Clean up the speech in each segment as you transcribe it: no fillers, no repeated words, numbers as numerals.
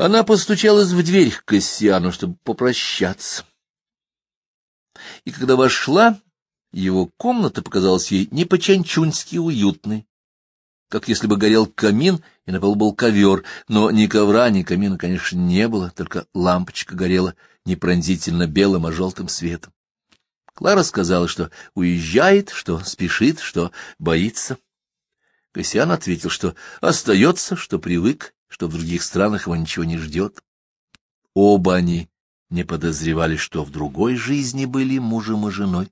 Она постучалась в дверь к Кассиану, чтобы попрощаться. И когда вошла, его комната показалась ей не по-чанчуньски уютной, как если бы горел камин, и на полу был ковер, но ни ковра, ни камина, конечно, не было, только лампочка горела не пронзительно белым, а желтым светом. Клара сказала, что уезжает, что спешит, что боится. Кассиан ответил, что остается, что привык, что в других странах его ничего не ждет. Оба они не подозревали, что в другой жизни были мужем и женой.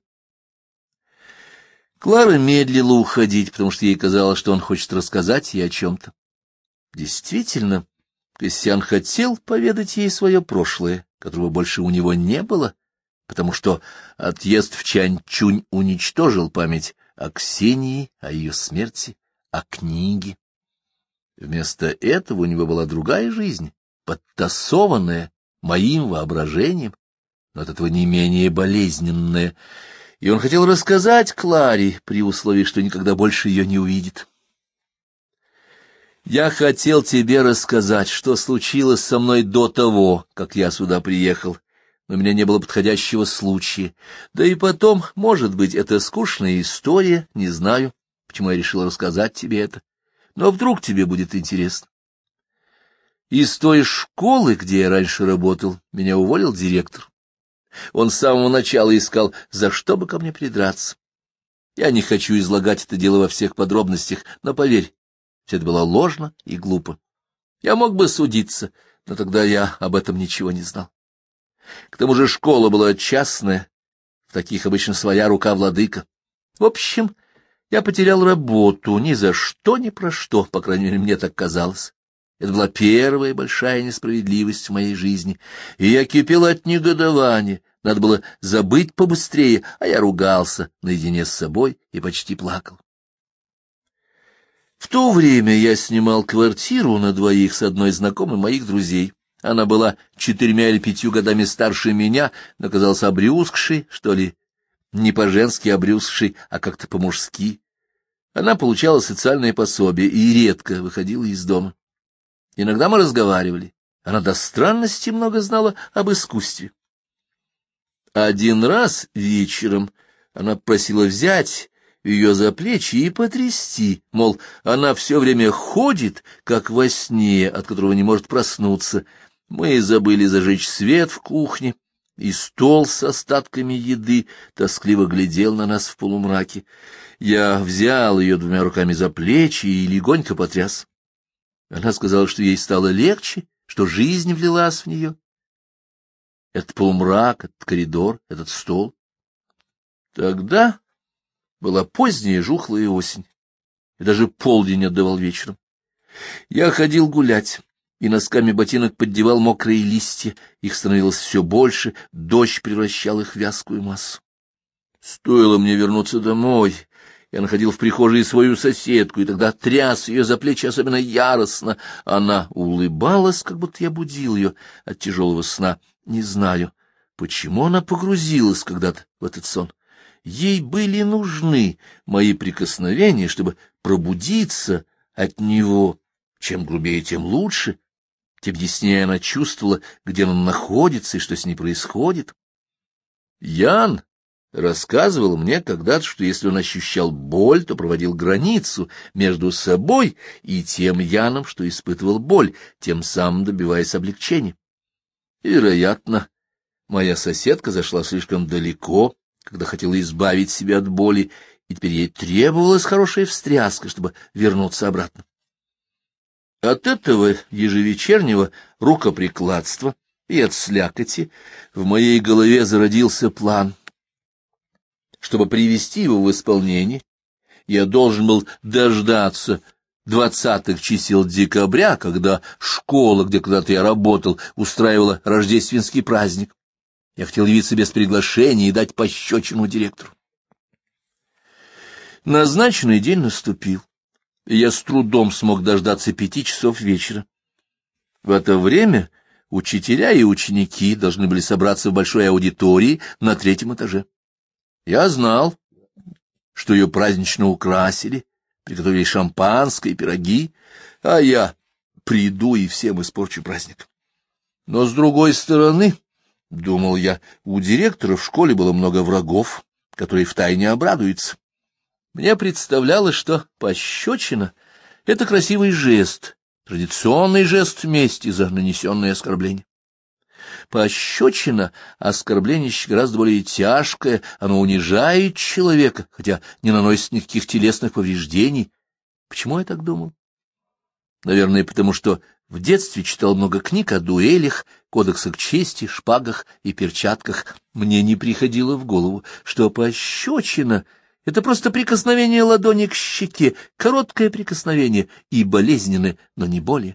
Клара медлила уходить, потому что ей казалось, что он хочет рассказать ей о чем-то. Действительно, Кассиан хотел поведать ей свое прошлое, которого больше у него не было, потому что отъезд в Чанчунь уничтожил память о Ксении, о ее смерти, о книге. Вместо этого у него была другая жизнь, подтасованная моим воображением, но от этого не менее болезненная, и он хотел рассказать Кларе при условии, что никогда больше ее не увидит. «Я хотел тебе рассказать, что случилось со мной до того, как я сюда приехал, но у меня не было подходящего случая. Да и потом, может быть, это скучная история, не знаю, почему я решил рассказать тебе это, но вдруг тебе будет интересно. Из той школы, где я раньше работал, меня уволил директор. Он с самого начала искал, за что бы ко мне придраться. Я не хочу излагать это дело во всех подробностях, но поверь, все это было ложно и глупо. Я мог бы судиться, но тогда я об этом ничего не знал. К тому же школа была частная, в таких обычно своя рука владыка. В общем, я потерял работу ни за что, ни про что, по крайней мере, мне так казалось. Это была первая большая несправедливость в моей жизни, и я кипел от негодования. Надо было забыть побыстрее, а я ругался наедине с собой и почти плакал. В то время я снимал квартиру на двоих с одной знакомой моих друзей. Она была 4 или 5 годами старше меня, но казалась обрюзгшей, что ли, не по-женски обрюзгшей, а как-то по-мужски. Она получала социальное пособие и редко выходила из дома. Иногда мы разговаривали. Она до странности много знала об искусстве. Один раз вечером она просила взять ее за плечи и потрясти, мол, она все время ходит, как во сне, от которого не может проснуться. Мы забыли зажечь свет в кухне, и стол с остатками еды тоскливо глядел на нас в полумраке. Я взял ее 2 руками за плечи и легонько потряс. Она сказала, что ей стало легче, что жизнь влилась в нее. Этот полумрак, этот коридор, этот стол. Тогда была поздняя жухлая осень, и даже полдень отдавал вечером. Я ходил гулять, и носками ботинок поддевал мокрые листья, их становилось все больше, дождь превращал их в вязкую массу. Стоило мне вернуться домой, я находил в прихожей свою соседку, и тогда тряс ее за плечи особенно яростно. Она улыбалась, как будто я будил ее от тяжелого сна. Не знаю, почему она погрузилась когда-то в этот сон. Ей были нужны мои прикосновения, чтобы пробудиться от него. Чем грубее, тем лучше. Тем яснее она чувствовала, где он находится и что с ней происходит. Ян рассказывал мне когда-то, что если он ощущал боль, то проводил границу между собой и тем Яном, что испытывал боль, тем самым добиваясь облегчения. И, вероятно, моя соседка зашла слишком далеко, когда хотела избавить себя от боли, и теперь ей требовалась хорошая встряска, чтобы вернуться обратно. От этого ежевечернего рукоприкладства и от слякоти в моей голове зародился план. Чтобы привести его в исполнение, я должен был дождаться 20-х чисел декабря, когда школа, где когда-то я работал, устраивала рождественский праздник. Я хотел явиться без приглашения и дать пощечину директору. Назначенный день наступил, и я с трудом смог дождаться 5 часов вечера. В это время учителя и ученики должны были собраться в большой аудитории на 3-м этаже. Я знал, что ее празднично украсили, приготовили шампанское и пироги, а я приду и всем испорчу праздник. Но с другой стороны, — думал я, — у директора в школе было много врагов, которые втайне обрадуются. Мне представлялось, что пощечина — это красивый жест, традиционный жест мести за нанесенное оскорбление. Пощечина — оскорбление гораздо более тяжкое, оно унижает человека, хотя не наносит никаких телесных повреждений. Почему я так думал? Наверное, потому что в детстве читал много книг о дуэлях, кодексах чести, шпагах и перчатках. Мне не приходило в голову, что пощечина — это просто прикосновение ладони к щеке, короткое прикосновение и болезненное, но не более.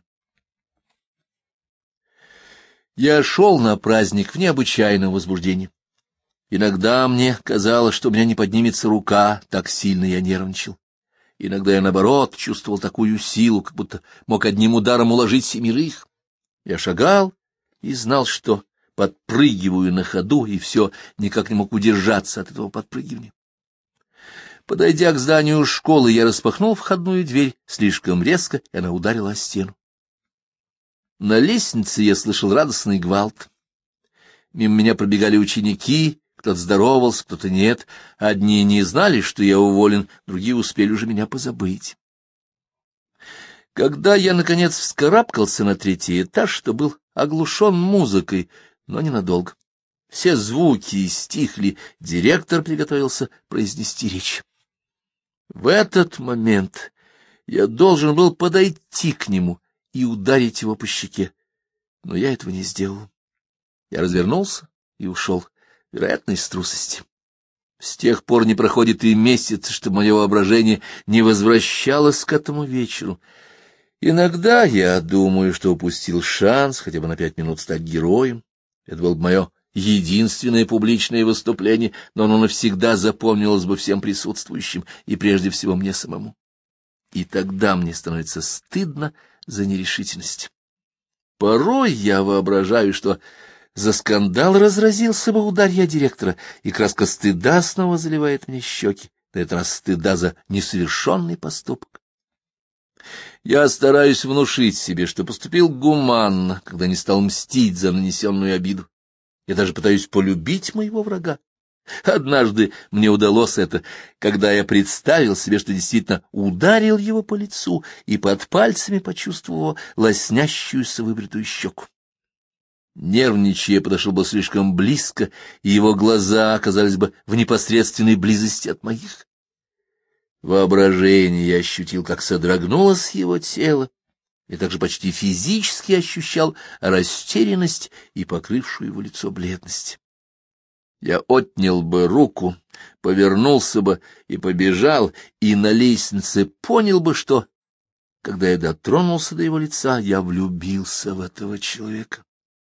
Я шел на праздник в необычайном возбуждении. Иногда мне казалось, что у меня не поднимется рука, так сильно я нервничал. Иногда я, наоборот, чувствовал такую силу, как будто мог одним ударом уложить 7. Я шагал и знал, что подпрыгиваю на ходу, и все никак не мог удержаться от этого подпрыгивания. Подойдя к зданию школы, я распахнул входную дверь слишком резко, и она ударила о стену. На лестнице я слышал радостный гвалт. Мимо меня пробегали ученики, кто-то здоровался, кто-то нет. Одни не знали, что я уволен, другие успели уже меня позабыть. Когда я, наконец, вскарабкался на 3-й этаж, то был оглушен музыкой, но ненадолго. Все звуки стихли, директор приготовился произнести речь. В этот момент я должен был подойти к нему и ударить его по щеке, но я этого не сделал. Я развернулся и ушел, вероятно, из трусости. С тех пор не проходит и месяц, что мое воображение не возвращалось к этому вечеру. Иногда я думаю, что упустил шанс хотя бы на 5 минут стать героем. Это было бы мое единственное публичное выступление, но оно навсегда запомнилось бы всем присутствующим и прежде всего мне самому. И тогда мне становится стыдно за нерешительность. Порой я воображаю, что за скандал разразился бы ударья директора, и краска стыда снова заливает мне щеки, на этот раз стыда за несовершенный поступок. Я стараюсь внушить себе, что поступил гуманно, когда не стал мстить за нанесенную обиду. Я даже пытаюсь полюбить моего врага. Однажды мне удалось это, когда я представил себе, что действительно ударил его по лицу и под пальцами почувствовал лоснящуюся выбритую щеку. Нервничая, я подошел бы слишком близко, и его глаза оказались бы в непосредственной близости от моих. Воображение я ощутил, как содрогнулось его тело, и также почти физически ощущал растерянность и покрывшую его лицо бледность. Я отнял бы руку, повернулся бы и побежал, и на лестнице понял бы, что, когда я дотронулся до его лица, я влюбился в этого человека.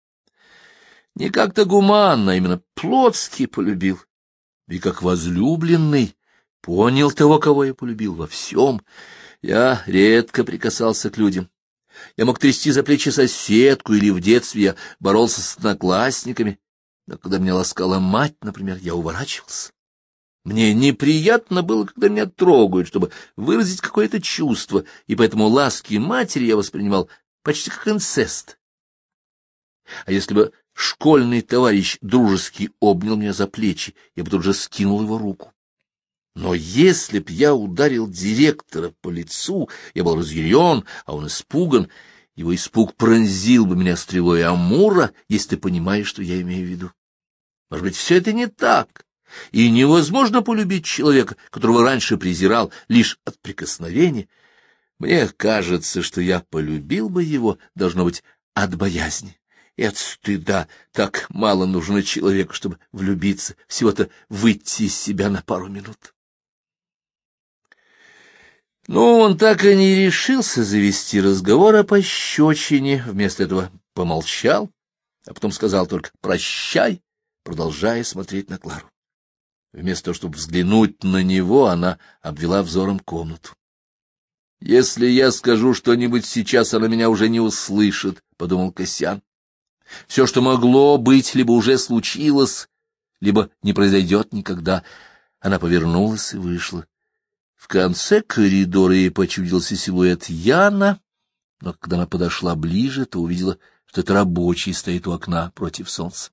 Не как-то гуманно, а именно плотски полюбил, и как возлюбленный понял того, кого я полюбил во всем. Я редко прикасался к людям. Я мог трясти за плечи соседку, или в детстве я боролся с одноклассниками. Но когда меня ласкала мать, например, я уворачивался. Мне неприятно было, когда меня трогают, чтобы выразить какое-то чувство, и поэтому ласки матери я воспринимал почти как инцест. А если бы школьный товарищ дружески обнял меня за плечи, я бы тут же скинул его руку. Но если б я ударил директора по лицу, я был разъярен, а он испуган, его испуг пронзил бы меня стрелой Амура, если ты понимаешь, что я имею в виду. Может быть, все это не так, и невозможно полюбить человека, которого раньше презирал, лишь от прикосновения. Мне кажется, что я полюбил бы его, должно быть, от боязни и от стыда. Так мало нужно человеку, чтобы влюбиться, всего-то выйти из себя на пару минут. Но он так и не решился завести разговор о пощечине, вместо этого помолчал, а потом сказал только «прощай», продолжая смотреть на Клару. Вместо того, чтобы взглянуть на него, она обвела взором комнату. «Если я скажу что-нибудь сейчас, она меня уже не услышит», — подумал Кассиан. «Все, что могло быть, либо уже случилось, либо не произойдет никогда». Она повернулась и вышла. В конце коридора ей почудился силуэт Яна, но когда она подошла ближе, то увидела, что что это рабочий стоит у окна против солнца.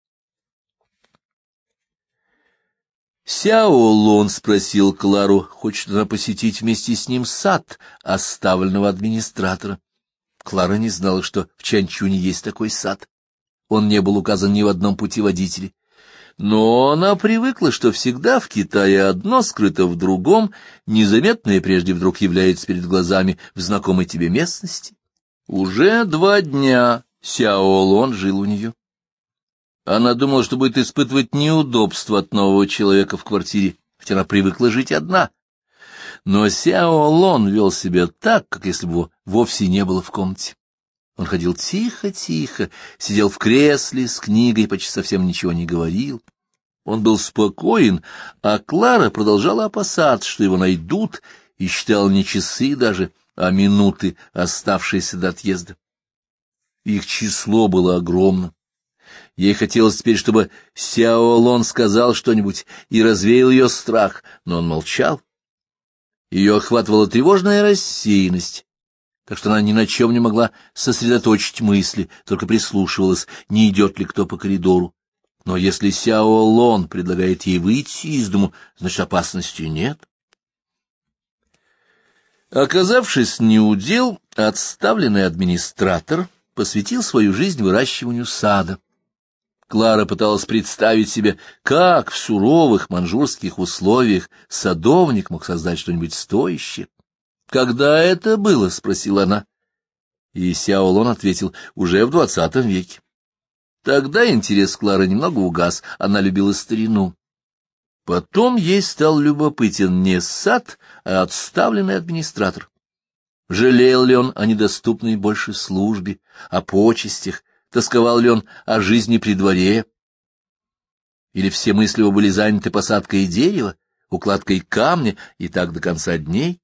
Сяо Лон спросил Клару, хочет она посетить вместе с ним сад оставленного администратора. Клара не знала, что в Чанчуне есть такой сад. Он не был указан ни в одном путеводителе. Но она привыкла, что всегда в Китае одно скрыто в другом, незаметное прежде вдруг является перед глазами в знакомой тебе местности. Уже 2 дня Сяо Лон жил у нее. Она думала, что будет испытывать неудобства от нового человека в квартире, хотя она привыкла жить одна. Но Сяо Лон вел себя так, как если бы его вовсе не было в комнате. Он ходил тихо-тихо, сидел в кресле с книгой, почти совсем ничего не говорил. Он был спокоен, а Клара продолжала опасаться, что его найдут, и считала не часы даже, а минуты, оставшиеся до отъезда. Их число было огромным. Ей хотелось теперь, чтобы Сяо Лон сказал что-нибудь и развеял ее страх, но он молчал. Ее охватывала тревожная рассеянность, так что она ни на чем не могла сосредоточить мысли, только прислушивалась, не идет ли кто по коридору. Но если Сяо Лон предлагает ей выйти из дому, значит, опасности нет. Оказавшись неудел, отставленный администратор посвятил свою жизнь выращиванию сада. Клара пыталась представить себе, как в суровых манчжурских условиях садовник мог создать что-нибудь стоящее. «Когда это было?» — спросила она. И Сяо Лон ответил: «Уже в 20 веке». Тогда интерес Клары немного угас, она любила старину. Потом ей стал любопытен не сад, а отставленный администратор. Жалел ли он о недоступной больше службе, о почестях, тосковал ли он о жизни при дворе? Или все мысли его были заняты посадкой дерева, укладкой камня и так до конца дней?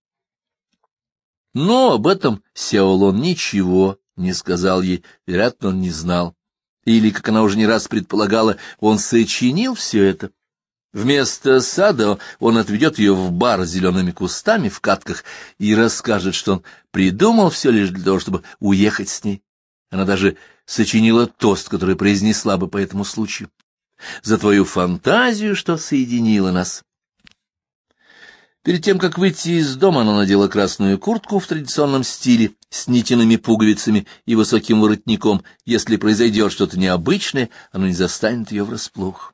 Но об этом Сяо Лон ничего не сказал ей, вероятно, он не знал. Или, как она уже не раз предполагала, он сочинил все это. Вместо сада он отведет ее в бар с зелеными кустами в катках и расскажет, что он придумал все лишь для того, чтобы уехать с ней. Она даже сочинила тост, который произнесла бы по этому случаю: «За твою фантазию, что соединила нас». Перед тем, как выйти из дома, она надела красную куртку в традиционном стиле с нитяными пуговицами и высоким воротником. Если произойдет что-то необычное, оно не застанет ее врасплох.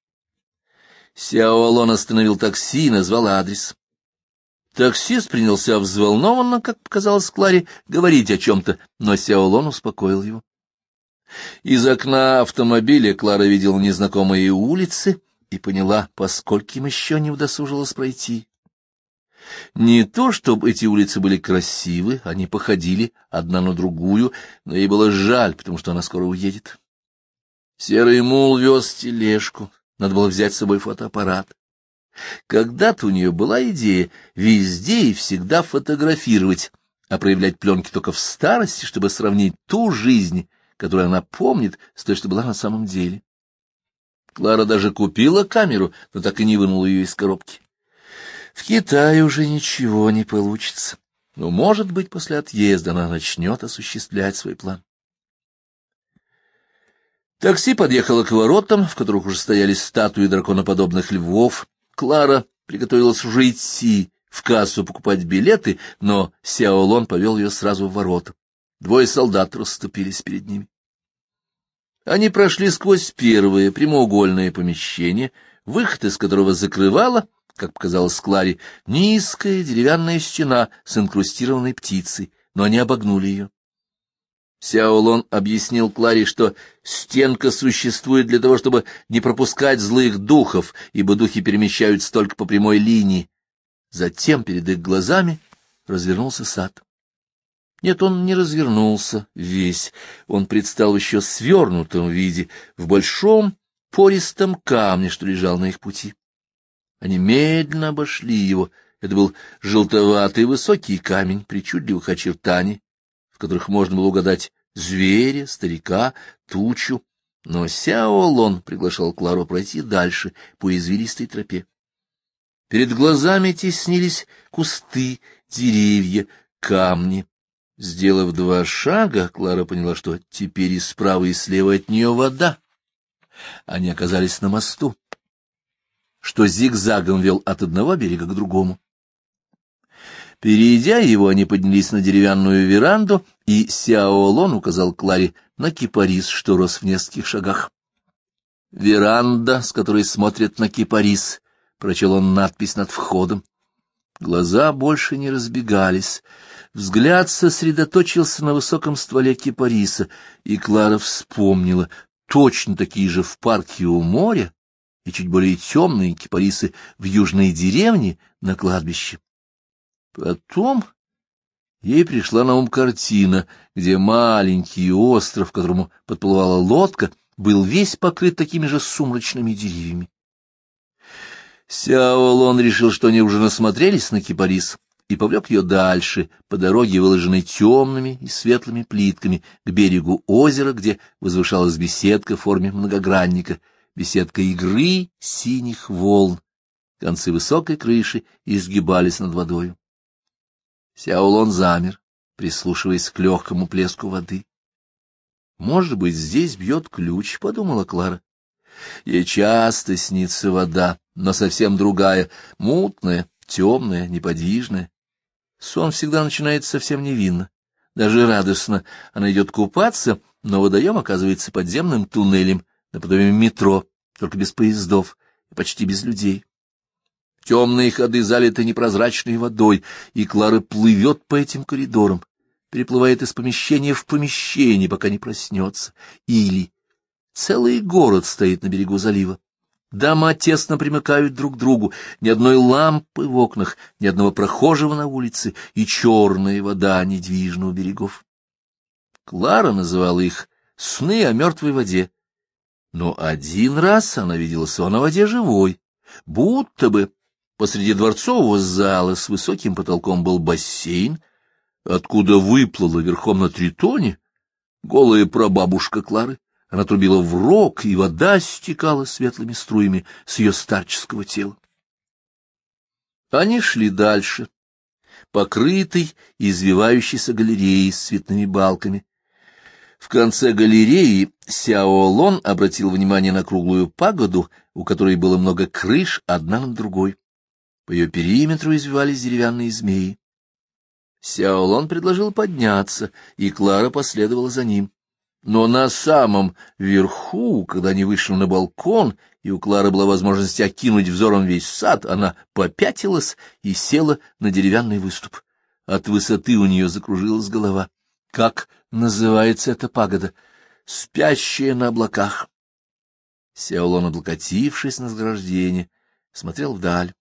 Сяо Лон остановил такси и назвал адрес. Таксист принялся взволнованно, как показалось Кларе, говорить о чем-то, но Сяо Лон успокоил его. Из окна автомобиля Клара видела незнакомые улицы и поняла, по скольким еще не удосужилась пройти. Не то, чтобы эти улицы были красивы, они походили одна на другую, но ей было жаль, потому что она скоро уедет. Серый мул вез тележку, надо было взять с собой фотоаппарат. Когда-то у нее была идея везде и всегда фотографировать, а проявлять пленки только в старости, чтобы сравнить ту жизнь, которую она помнит, с той, что была на самом деле. Клара даже купила камеру, но так и не вынула ее из коробки. В Китае уже ничего не получится, но, может быть, после отъезда она начнет осуществлять свой план. Такси подъехало к воротам, в которых уже стояли статуи драконоподобных львов. Клара приготовилась уже идти в кассу покупать билеты, но Сяо Лон повел ее сразу в ворота. 2 солдат расступились перед ними. Они прошли сквозь первое прямоугольное помещение, выход из которого закрывала, как показалось Кларе, низкая деревянная стена с инкрустированной птицей, но они обогнули ее. Сяо Лон объяснил Кларе, что стенка существует для того, чтобы не пропускать злых духов, ибо духи перемещаются только по прямой линии. Затем перед их глазами развернулся сад. Нет, он не развернулся весь, он предстал в еще свернутом виде, в большом пористом камне, что лежал на их пути. Они медленно обошли его. Это был желтоватый высокий камень причудливых очертаний, в которых можно было угадать зверя, старика, тучу. Но Сяо Лон приглашал Клару пройти дальше по извилистой тропе. Перед глазами теснились кусты, деревья, камни. Сделав 2 шага, Клара поняла, что теперь и справа, и слева от нее вода. Они оказались на мосту, что зигзагом вел от одного берега к другому. Перейдя его, они поднялись на деревянную веранду, и Сяо Лон указал Кларе на кипарис, что рос в нескольких шагах. «Веранда, с которой смотрят на кипарис», — прочел он надпись над входом. Глаза больше не разбегались. Взгляд сосредоточился на высоком стволе кипариса, и Клара вспомнила точно такие же в парке у моря и чуть более темные кипарисы в южной деревне на кладбище. Потом ей пришла на ум картина, где маленький остров, к которому подплывала лодка, был весь покрыт такими же сумрачными деревьями. Сяо Лон решил, что они уже насмотрелись на кипарис, и повлек ее дальше, по дороге, выложенной темными и светлыми плитками, к берегу озера, где возвышалась беседка в форме многогранника, беседка игры синих волн. Концы высокой крыши изгибались над водою. Сяо Лон замер, прислушиваясь к легкому плеску воды. «Может быть, здесь бьет ключ», — подумала Клара. Ей часто снится вода, но совсем другая, мутная, темная, неподвижная. Сон всегда начинается совсем невинно, даже радостно. Она идет купаться, но водоем оказывается подземным туннелем, наподобие метро, только без поездов и почти без людей. Темные ходы залиты непрозрачной водой, и Клара плывет по этим коридорам, переплывает из помещения в помещение, пока не проснется. Или целый город стоит на берегу залива. Дома тесно примыкают друг к другу, ни одной лампы в окнах, ни одного прохожего на улице, и черная вода недвижна у берегов. Клара называла их «сны о мертвой воде». Но один раз она видела сон о воде живой, будто бы посреди дворцового зала с высоким потолком был бассейн, откуда выплыла верхом на тритоне голая прабабушка Клары. Она трубила в рог, и вода стекала светлыми струями с ее старческого тела. Они шли дальше, покрытой и извивающейся галереей с цветными балками. В конце галереи Сяо Лон обратил внимание на круглую пагоду, у которой было много крыш, одна над другой. По ее периметру извивались деревянные змеи. Сяо Лон предложил подняться, и Клара последовала за ним. Но на самом верху, когда они вышли на балкон, и у Клары была возможность окинуть взором весь сад, она попятилась и села на деревянный выступ. От высоты у нее закружилась голова. Как называется эта пагода? «Спящая на облаках». Сяо Лон, облокотившись на заграждение, смотрел вдаль.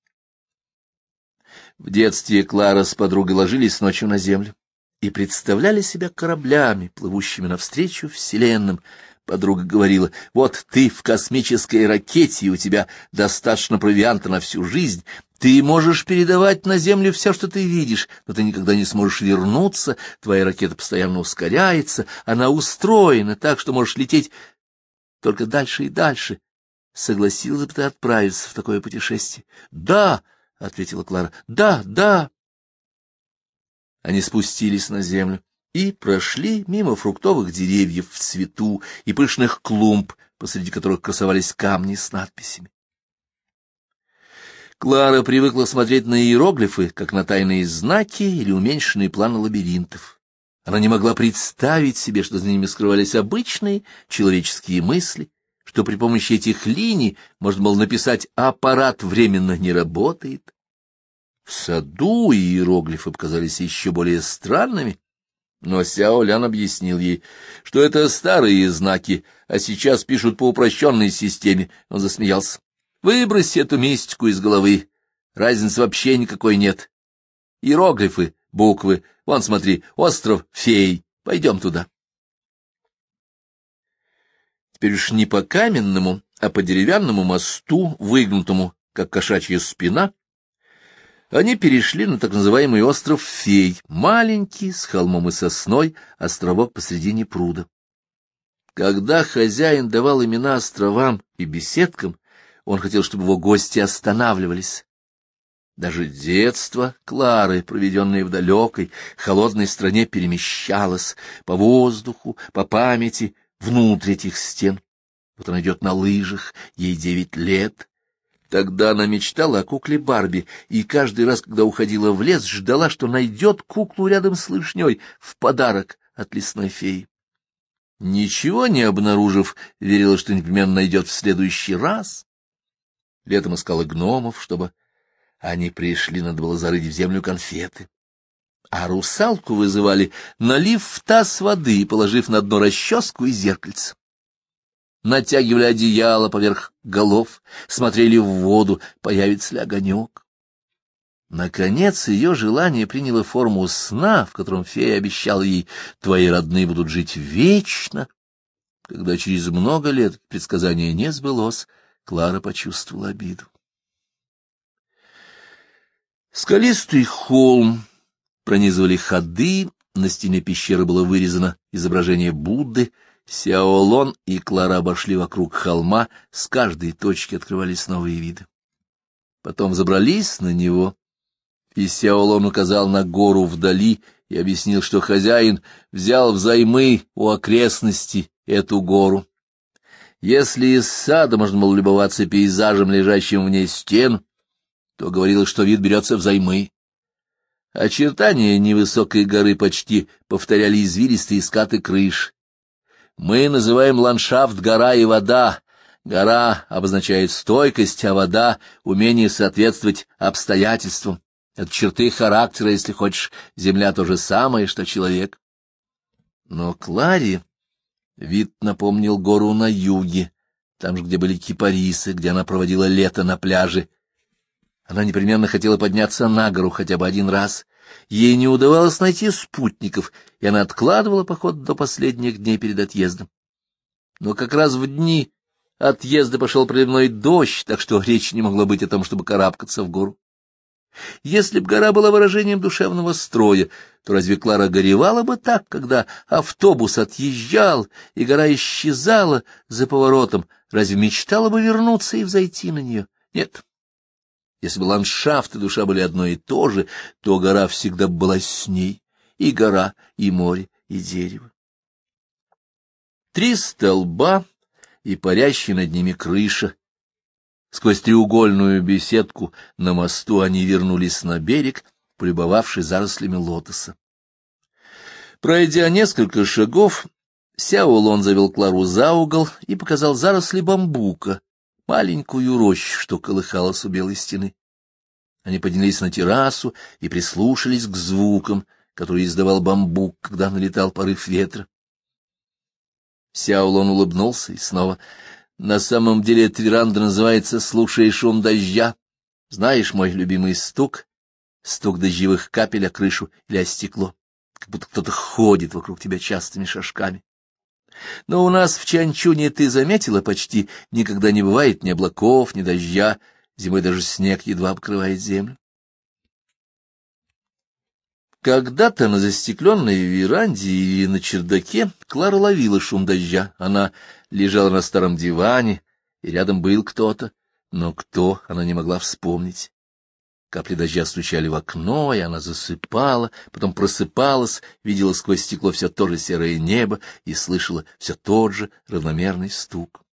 В детстве Клара с подругой ложились ночью на землю и представляли себя кораблями, плывущими навстречу вселенным. Подруга говорила: «Вот ты в космической ракете, и у тебя достаточно провианта на всю жизнь. Ты можешь передавать на Землю все, что ты видишь, но ты никогда не сможешь вернуться. Твоя ракета постоянно ускоряется, она устроена так, что можешь лететь только дальше и дальше. Согласилась бы ты отправиться в такое путешествие?» «Да», — ответила Клара, — «да, да». Они спустились на землю и прошли мимо фруктовых деревьев в цвету и пышных клумб, посреди которых красовались камни с надписями. Клара привыкла смотреть на иероглифы, как на тайные знаки или уменьшенные планы лабиринтов. Она не могла представить себе, что за ними скрывались обычные человеческие мысли, что при помощи этих линий можно было написать «аппарат временно не работает». В саду иероглифы показались еще более странными, но Сяо Лян объяснил ей, что это старые знаки, а сейчас пишут по упрощенной системе. Он засмеялся. «Выбрось эту мистику из головы, разницы вообще никакой нет. Иероглифы, буквы, вон смотри, остров фей, пойдем туда». Теперь уж не по каменному, а по деревянному мосту, выгнутому, как кошачья спина, они перешли на так называемый остров Фей, маленький, с холмом и сосной, островок посредине пруда. Когда хозяин давал имена островам и беседкам, он хотел, чтобы его гости останавливались. Даже детство Клары, проведенное в далекой, холодной стране, перемещалось по воздуху, по памяти, внутрь этих стен. Вот она идет на лыжах, ей 9 лет. Тогда она мечтала о кукле Барби, и каждый раз, когда уходила в лес, ждала, что найдет куклу рядом с лыжней в подарок от лесной феи. Ничего не обнаружив, верила, что непременно найдет в следующий раз. Летом искала гномов, чтобы они пришли, надо было зарыть в землю конфеты. А русалку вызывали, налив в таз воды и положив на дно расческу и зеркальце. Натягивали одеяло поверх голов, смотрели в воду, появится ли огонек. Наконец ее желание приняло форму сна, в котором фея обещала ей: твои родные будут жить вечно. Когда через много лет предсказание не сбылось, Клара почувствовала обиду. Скалистый холм пронизывали ходы, на стене пещеры было вырезано изображение Будды. Сяолон и Клара обошли вокруг холма, с каждой точки открывались новые виды. Потом забрались на него, и Сяолон указал на гору вдали и объяснил, что хозяин взял взаймы у окрестностей эту гору. Если из сада можно было любоваться пейзажем, лежащим вне стен, то говорилось, что вид берется взаймы. Очертания невысокой горы почти повторяли извилистые скаты крыш. Мы называем ландшафт гора и вода. Гора обозначает стойкость, а вода — умение соответствовать обстоятельствам. Это черты характера, если хочешь. Земля — то же самое, что человек. Но Кларе вид напомнил гору на юге, там же, где были кипарисы, где она проводила лето на пляже. Она непременно хотела подняться на гору хотя бы один раз. Ей не удавалось найти спутников, и она откладывала поход до последних дней перед отъездом. Но как раз в дни отъезда пошел проливной дождь, так что речи не могло быть о том, чтобы карабкаться в гору. Если б гора была выражением душевного строя, то разве Клара горевала бы так, когда автобус отъезжал, и гора исчезала за поворотом? Разве мечтала бы вернуться и взойти на нее? Нет. Если бы ландшафт и душа были одно и то же, то гора всегда была с ней, и гора, и море, и дерево. 3 столба и парящая над ними крыша. Сквозь треугольную беседку на мосту они вернулись на берег, полюбовавшись зарослями лотоса. Пройдя несколько шагов, Сяолон завел Клару за угол и показал заросли бамбука, маленькую рощу, что колыхалась у белой стены. Они поднялись на террасу и прислушались к звукам, которые издавал бамбук, когда налетал порыв ветра. Сяолон улыбнулся и снова: на самом деле эта веранда называется «Слушай шум дождя». Знаешь мой любимый стук? Стук дождевых капель о крышу или о стекло, как будто кто-то ходит вокруг тебя частыми шажками. Но у нас в Чанчуне, ты заметила, почти никогда не бывает ни облаков, ни дождя, зимой даже снег едва обкрывает землю. Когда-то на застекленной веранде или на чердаке Клара ловила шум дождя. Она лежала на старом диване, и рядом был кто-то, но кто, она не могла вспомнить. Капли дождя стучали в окно, и она засыпала, потом просыпалась, видела сквозь стекло все то же серое небо и слышала все тот же равномерный стук.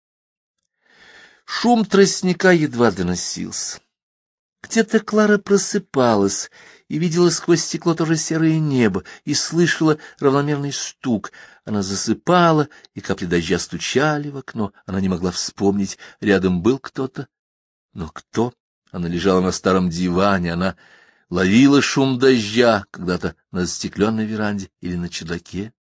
Шум тростника едва доносился. Где-то Клара просыпалась и видела сквозь стекло тоже серое небо и слышала равномерный стук. Она засыпала, и капли дождя стучали в окно. Она не могла вспомнить, рядом был кто-то. Но кто? Она лежала на старом диване, она ловила шум дождя когда-то на застекленной веранде или на чердаке.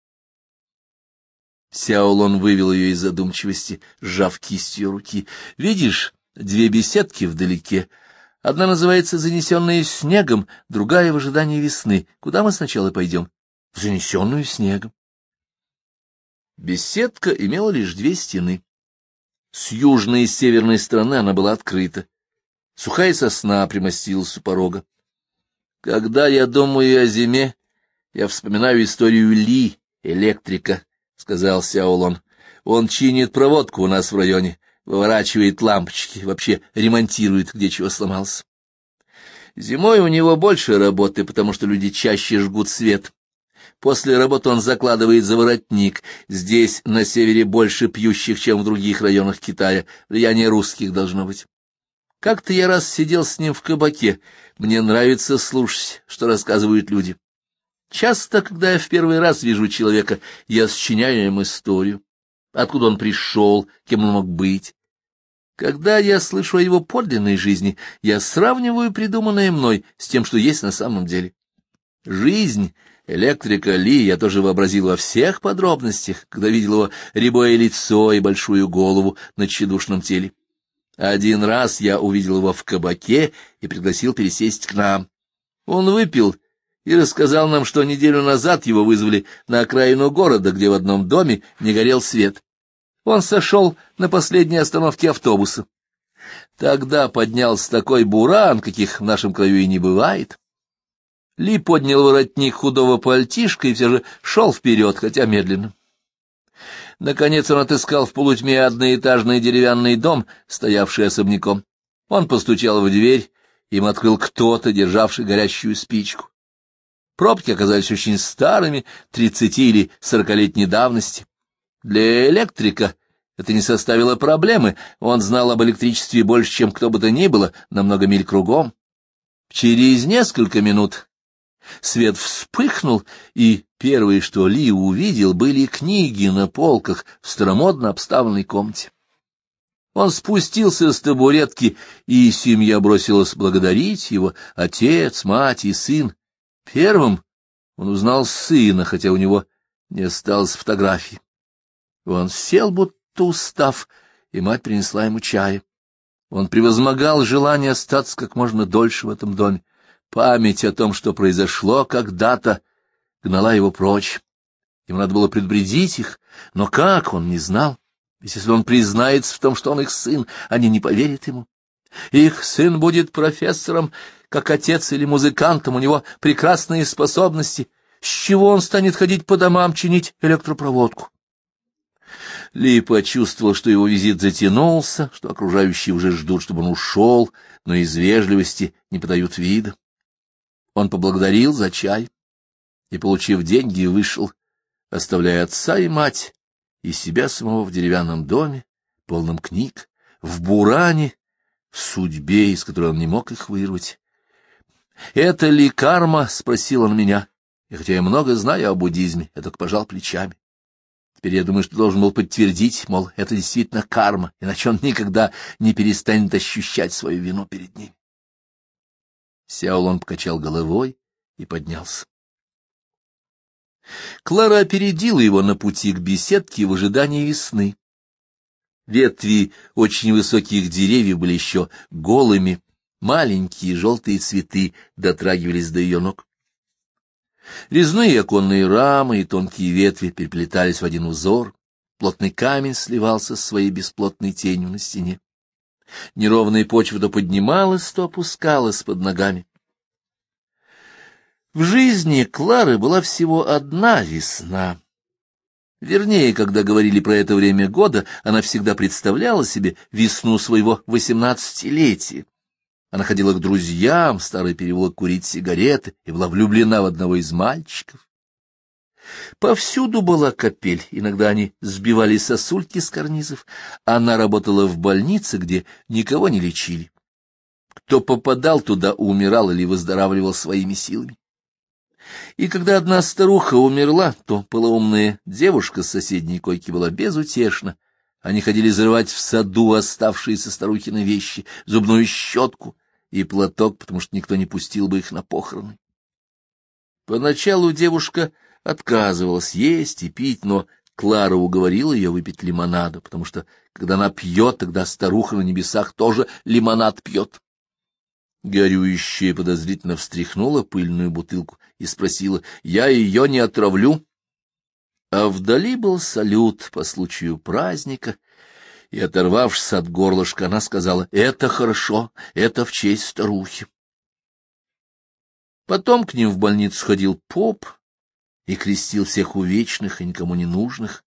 Сяолон вывел ее из задумчивости, сжав кистью руки. «Видишь, 2 беседки вдалеке. Одна называется «Занесенная снегом», другая — «В ожидании весны». Куда мы сначала пойдем?» «В занесенную снегом». Беседка имела лишь 2 стены. С южной и северной стороны она была открыта. Сухая сосна примостилась у порога. Когда я думаю о зиме, я вспоминаю историю Ли, электрика, — сказал Сяолон. Он чинит проводку у нас в районе, выворачивает лампочки, вообще ремонтирует, где чего сломалось. Зимой у него больше работы, потому что люди чаще жгут свет. После работы он закладывает за воротник. Здесь, на севере, больше пьющих, чем в других районах Китая. Влияние русских должно быть. Как-то я раз сидел с ним в кабаке. Мне нравится слушать, что рассказывают люди. Часто, когда я в первый раз вижу человека, я сочиняю им историю. Откуда он пришел, кем он мог быть. Когда я слышу о его подлинной жизни, я сравниваю придуманное мной с тем, что есть на самом деле. Жизнь электрика Ли я тоже вообразил во всех подробностях, когда видел его рябое лицо и большую голову на тщедушном теле. Один раз я увидел его в кабаке и пригласил пересесть к нам. Он выпил и рассказал нам, что неделю назад его вызвали на окраину города, где в одном доме не горел свет. Он сошел на последней остановке автобуса. Тогда поднялся такой буран, каких в нашем краю и не бывает. Ли поднял воротник худого пальтишка и все же шел вперед, хотя медленно. Наконец он отыскал в полутьме одноэтажный деревянный дом, стоявший особняком. Он постучал в дверь, им открыл кто-то, державший горящую спичку. Пробки оказались очень старыми, 30 или 40-летней давности. Для электрика это не составило проблемы, он знал об электричестве больше, чем кто бы то ни было, на много миль кругом. Через несколько минут свет вспыхнул, и первое, что Ли увидел, были книги на полках в старомодно обставленной комнате. Он спустился с табуретки, и семья бросилась благодарить его, отец, мать и сын. Первым он узнал сына, хотя у него не осталось фотографий. Он сел, будто устав, и мать принесла ему чая. Он превозмогал желание остаться как можно дольше в этом доме. Память о том, что произошло когда-то, гнала его прочь. Ему надо было предупредить их, но как, он не знал. Ведь если он признается в том, что он их сын, они не поверят ему. Их сын будет профессором, как отец, или музыкантом, у него прекрасные способности. С чего он станет ходить по домам, чинить электропроводку? Ли почувствовал, что его визит затянулся, что окружающие уже ждут, чтобы он ушел, но из вежливости не подают вида. Он поблагодарил за чай и, получив деньги, вышел, оставляя отца и мать и себя самого в деревянном доме, полном книг, в буране, в судьбе, из которой он не мог их вырвать. «Это ли карма?» — спросил он меня, и хотя я много знаю о буддизме, я только пожал плечами. Теперь я думаю, что должен был подтвердить, мол, это действительно карма, иначе он никогда не перестанет ощущать свою вину перед ним. Сяолон покачал головой и поднялся. Клара опередила его на пути к беседке в ожидании весны. Ветви очень высоких деревьев были еще голыми, маленькие желтые цветы дотрагивались до ее ног. Резные оконные рамы и тонкие ветви переплетались в один узор, плотный камень сливался с своей бесплотной тенью на стене. Неровная почва то поднималась, то опускалась под ногами. В жизни Клары была всего одна весна. Вернее, когда говорили про это время года, она всегда представляла себе весну своего 18-летия. Она ходила к друзьям в старый переулок курить сигареты и была влюблена в одного из мальчиков. Повсюду была капель, иногда они сбивали сосульки с карнизов. Она работала в больнице, где никого не лечили. Кто попадал туда, умирал или выздоравливал своими силами. И когда одна старуха умерла, то полоумная девушка с соседней койки была безутешна. Они ходили зарывать в саду оставшиеся старухины вещи, зубную щетку и платок, потому что никто не пустил бы их на похороны. Поначалу девушка отказывалась есть и пить, но Клара уговорила ее выпить лимонаду, потому что, когда она пьет, тогда старуха на небесах тоже лимонад пьет. Горюющая подозрительно встряхнула пыльную бутылку и спросила: «Я ее не отравлю?» А вдали был салют по случаю праздника, и, оторвавшись от горлышка, она сказала: «Это хорошо, это в честь старухи». Потом к ним в больницу ходил поп и крестил всех увечных и никому не нужных.